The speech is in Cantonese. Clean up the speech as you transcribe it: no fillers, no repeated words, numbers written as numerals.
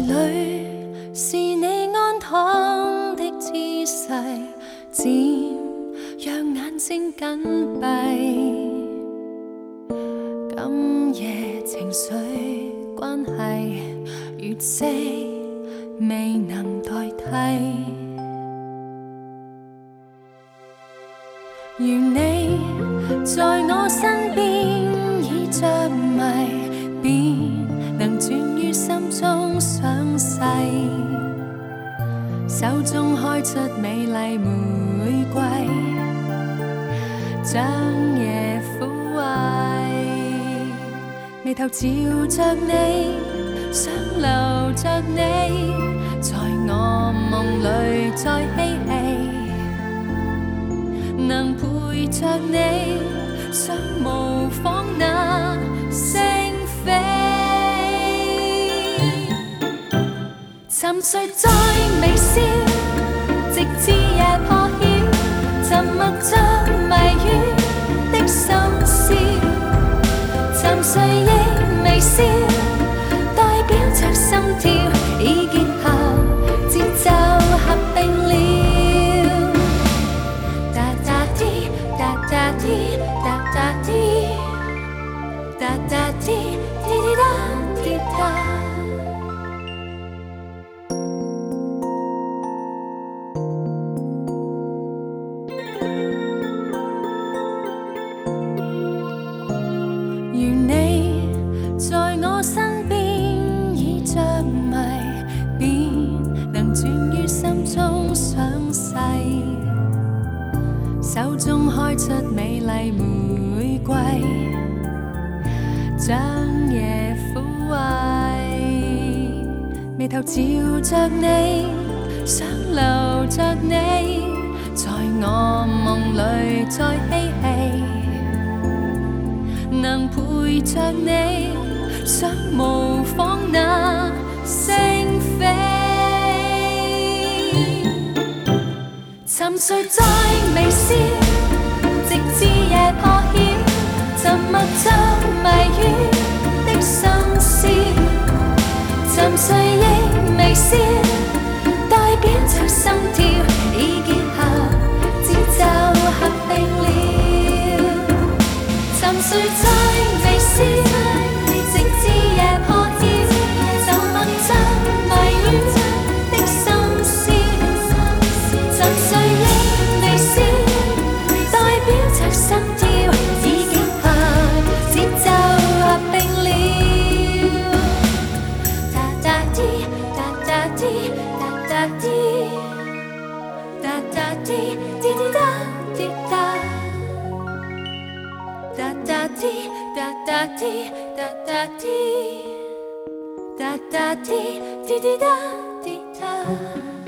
里是你安躺的姿势，漸讓眼睛緊閉。今夜情緒關係月色未能代替，如你在我身邊已着迷，便能轉於心中想逝。手中開出美麗玫瑰，將夜撫慰。眉頭朝着你，想留着你，在我夢裏再嬉戲，能陪着你，想模仿那星飛。沉睡在微笑，直至夜破曉，沉默着謎語的心思。沉睡亦微笑，代表着心跳已結合，節奏合併了。噠噠滴，噠噠滴，噠噠滴，噠噠滴，滴滴答滴答。如你在我身邊已着迷，便能轉於心中想逝。手中開出美麗玫瑰，將夜撫慰。眉頭朝着你，想留着你，在我夢裏再嬉戲，能陪着你，想模仿那星飛。沉睡在微笑，直至夜破曉，沉默着謎語的心思。沉睡亦微笑，代表着心跳已結合，節奏合併了。沉睡在微笑，直至夜破曉，沉默着謎語的心思。沉睡亦微笑，代表着心跳已結合，節奏合併了。噠噠滴，噠噠滴，噠噠滴，噠噠滴，滴滴答滴答。噠噠滴，噠噠滴，噠噠滴，噠噠滴，滴滴答滴答。